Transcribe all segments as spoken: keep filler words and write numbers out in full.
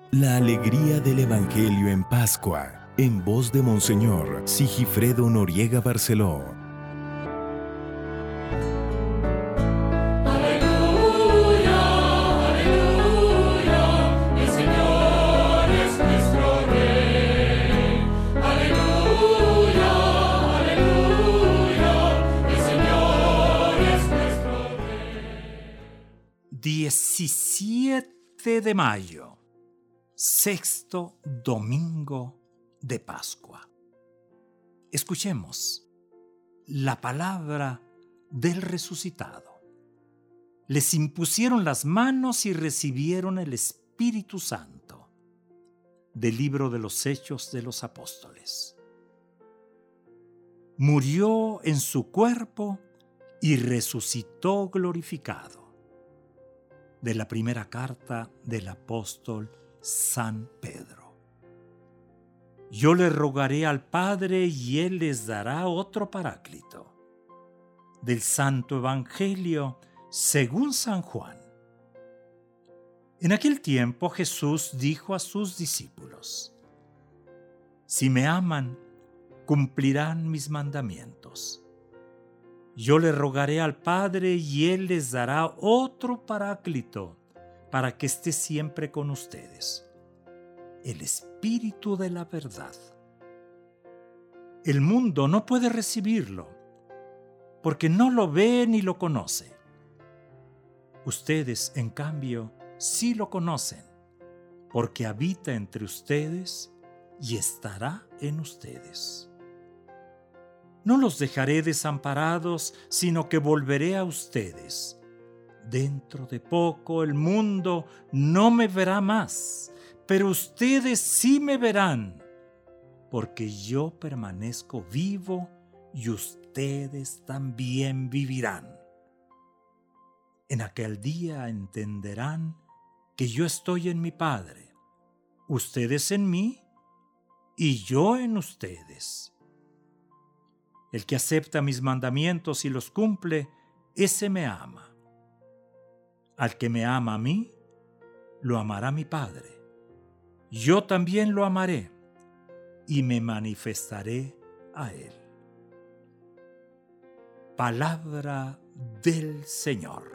La alegría del Evangelio en Pascua, en voz de Monseñor Sigifredo Noriega Barceló. Aleluya, aleluya, el Señor es nuestro Rey. Aleluya, aleluya, el Señor es nuestro Rey. diecisiete de mayo. Sexto domingo de Pascua. Escuchemos la palabra del resucitado. Les impusieron las manos y recibieron el Espíritu Santo. Del libro de los Hechos de los Apóstoles. Murió en su cuerpo y resucitó glorificado. De la primera carta del apóstol San Pedro. Yo le rogaré al Padre y Él les dará otro Paráclito. Del Santo Evangelio según San Juan. En aquel tiempo Jesús dijo a sus discípulos: Si me aman, cumplirán mis mandamientos. Yo le rogaré al Padre y Él les dará otro Paráclito, para que esté siempre con ustedes, el Espíritu de la verdad. El mundo no puede recibirlo, porque no lo ve ni lo conoce. Ustedes, en cambio, sí lo conocen, porque habita entre ustedes y estará en ustedes. No los dejaré desamparados, sino que volveré a ustedes. Dentro de poco el mundo no me verá más, pero ustedes sí me verán, porque yo permanezco vivo y ustedes también vivirán. En aquel día entenderán que yo estoy en mi Padre, ustedes en mí y yo en ustedes. El que acepta mis mandamientos y los cumple, ese me ama. Al que me ama a mí, lo amará mi Padre. Yo también lo amaré y me manifestaré a él. Palabra del Señor.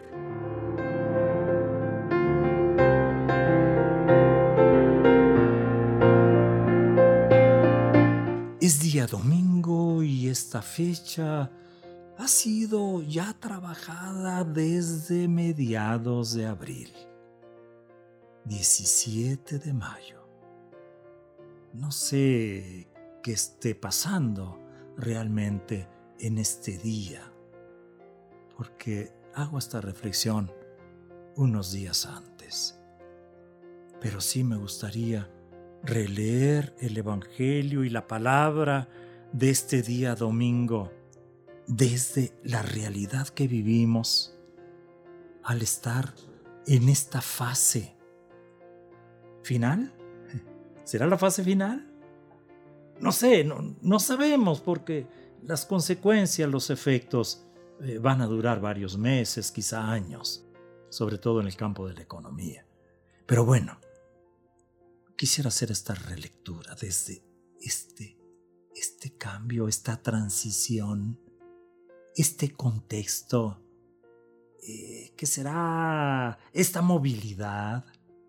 Es día domingo y esta fecha ha sido ya trabajada desde mediados de abril. diecisiete de mayo. No sé qué esté pasando realmente en este día, porque hago esta reflexión unos días antes. Pero sí me gustaría releer el Evangelio y la palabra de este día domingo desde la realidad que vivimos al estar en esta fase final. ¿Será la fase final? No sé, no, no sabemos, porque las consecuencias, los efectos eh, van a durar varios meses, quizá años, sobre todo en el campo de la economía. Pero bueno, quisiera hacer esta relectura desde este, este cambio, esta transición, este contexto, eh, ¿qué será esta movilidad?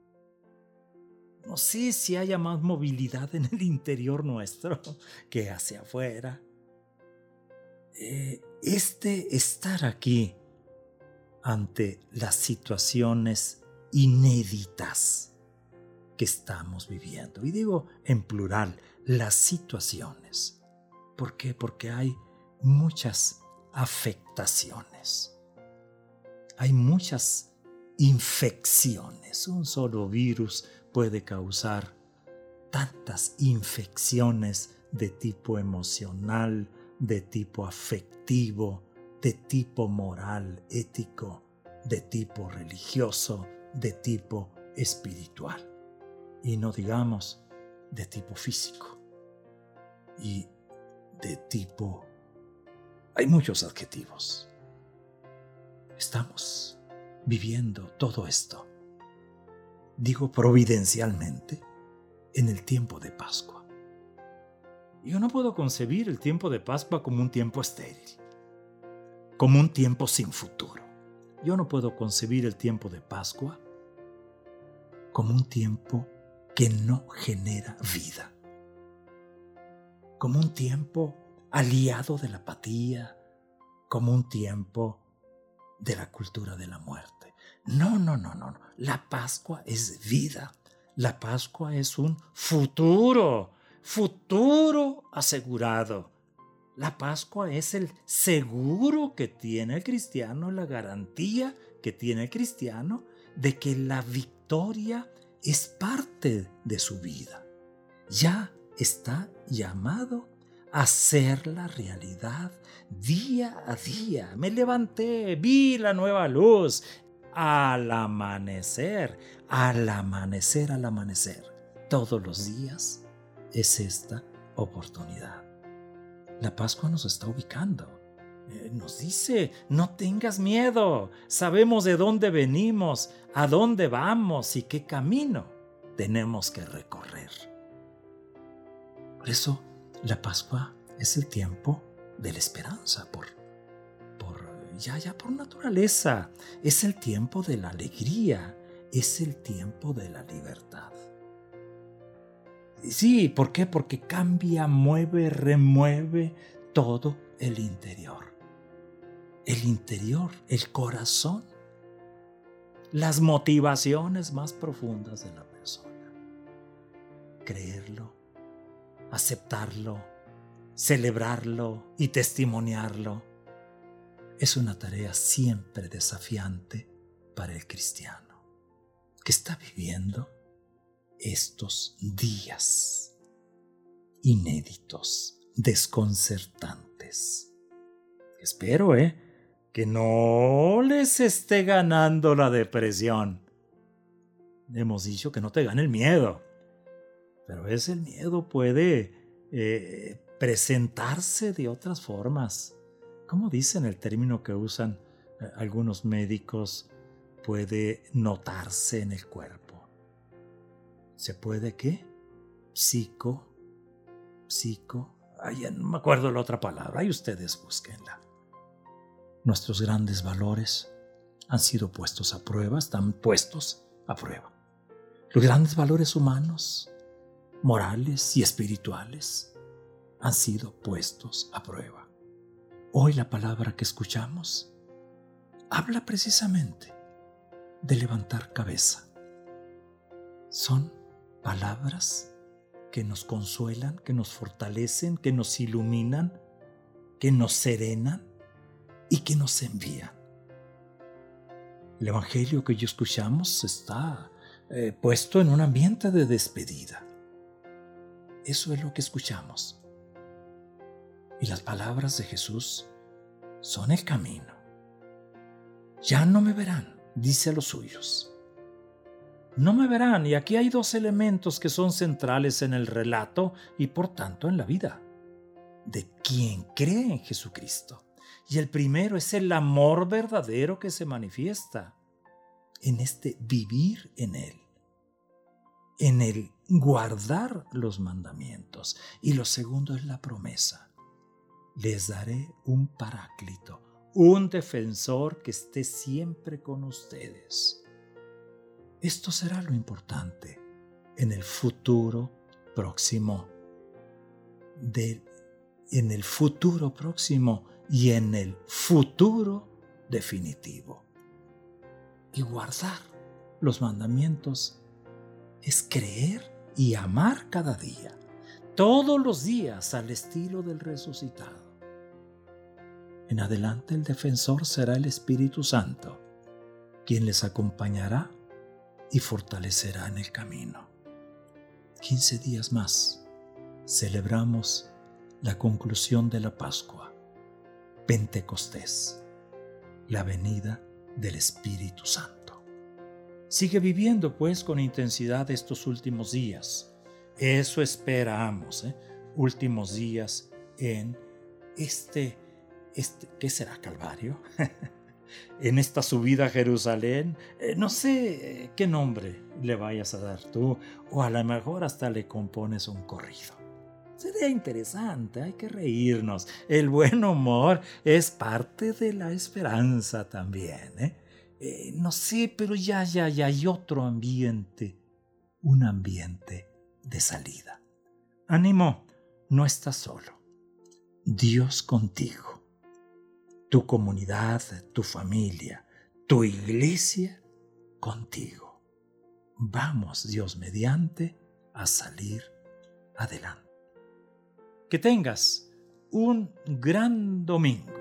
No sé si haya más movilidad en el interior nuestro que hacia afuera. Eh, este estar aquí ante las situaciones inéditas que estamos viviendo. Y digo en plural, las situaciones. ¿Por qué? Porque hay muchas afectaciones. Hay muchas infecciones. Un solo virus puede causar tantas infecciones de tipo emocional, de tipo afectivo, de tipo moral, ético, de tipo religioso, de tipo espiritual. Y no digamos de tipo físico. Y de tipo... Hay muchos adjetivos. Estamos viviendo todo esto. digo providencialmente, en el tiempo de Pascua. Yo no puedo concebir el tiempo de Pascua como un tiempo estéril, como un tiempo sin futuro. Yo no puedo concebir el tiempo de Pascua como un tiempo que no genera vida, como un tiempo aliado de la apatía, como un tiempo de la cultura de la muerte. No, no, no, no, no. La Pascua es vida. La Pascua es un futuro, futuro asegurado. La Pascua es el seguro que tiene el cristiano, la garantía que tiene el cristiano de que la victoria es parte de su vida. Ya está llamado a hacer la realidad día a día. Me levanté, vi la nueva luz. Al amanecer, al amanecer, al amanecer. Todos los días es esta oportunidad. La Pascua nos está ubicando. Eh, nos dice, no tengas miedo. Sabemos de dónde venimos, a dónde vamos y qué camino tenemos que recorrer. Por eso, la Pascua es el tiempo de la esperanza, por, por, ya, ya por naturaleza. Es el tiempo de la alegría, es el tiempo de la libertad. Sí, ¿por qué? Porque cambia, mueve, remueve todo el interior. El interior, el corazón, las motivaciones más profundas de la persona. Creerlo, aceptarlo, celebrarlo y testimoniarlo es una tarea siempre desafiante para el cristiano que está viviendo estos días inéditos, desconcertantes. Espero, ¿eh? que no les esté ganando la depresión. Hemos dicho que no te gane el miedo, pero ese miedo puede eh, presentarse de otras formas. ¿Cómo dicen el término que usan eh, algunos médicos? Puede notarse en el cuerpo. ¿Se puede qué? Psico, psico, ay, no me acuerdo la otra palabra, ahí ustedes búsquenla. Nuestros grandes valores han sido puestos a prueba, están puestos a prueba. Los grandes valores humanos, morales y espirituales han sido puestos a prueba. Hoy la palabra que escuchamos habla precisamente de levantar cabeza. Son palabras que nos consuelan, que nos fortalecen, que nos iluminan, que nos serenan y que nos envían. El evangelio que hoy escuchamos está eh, puesto en un ambiente de despedida. Eso es lo que escuchamos. Y las palabras de Jesús son el camino. Ya no me verán, dice a los suyos. No me verán, y aquí hay dos elementos que son centrales en el relato y por tanto en la vida de quien cree en Jesucristo. Y el primero es el amor verdadero que se manifiesta en este vivir en Él, en el guardar los mandamientos. Y lo segundo es la promesa. Les daré un paráclito, un defensor que esté siempre con ustedes. Esto será lo importante en el futuro próximo, de, en el futuro próximo y en el futuro definitivo. Y guardar los mandamientos es creer y amar cada día, todos los días al estilo del resucitado. En adelante el defensor será el Espíritu Santo, quien les acompañará y fortalecerá en el camino. quince días más celebramos la conclusión de la Pascua, Pentecostés, la venida del Espíritu Santo. Sigue viviendo pues con intensidad estos últimos días. Eso esperamos, ¿eh? Últimos días en este, este, ¿qué será, Calvario? en esta subida a Jerusalén, eh, no sé qué nombre le vayas a dar tú, o a lo mejor hasta le compones un corrido. Sería interesante, hay que reírnos. El buen humor es parte de la esperanza también, ¿eh? Eh, no sé, pero ya, ya, ya hay otro ambiente, un ambiente de salida. Ánimo, no estás solo. Dios contigo. Tu comunidad, tu familia, tu iglesia contigo. Vamos, Dios mediante, a salir adelante. Que tengas un gran domingo.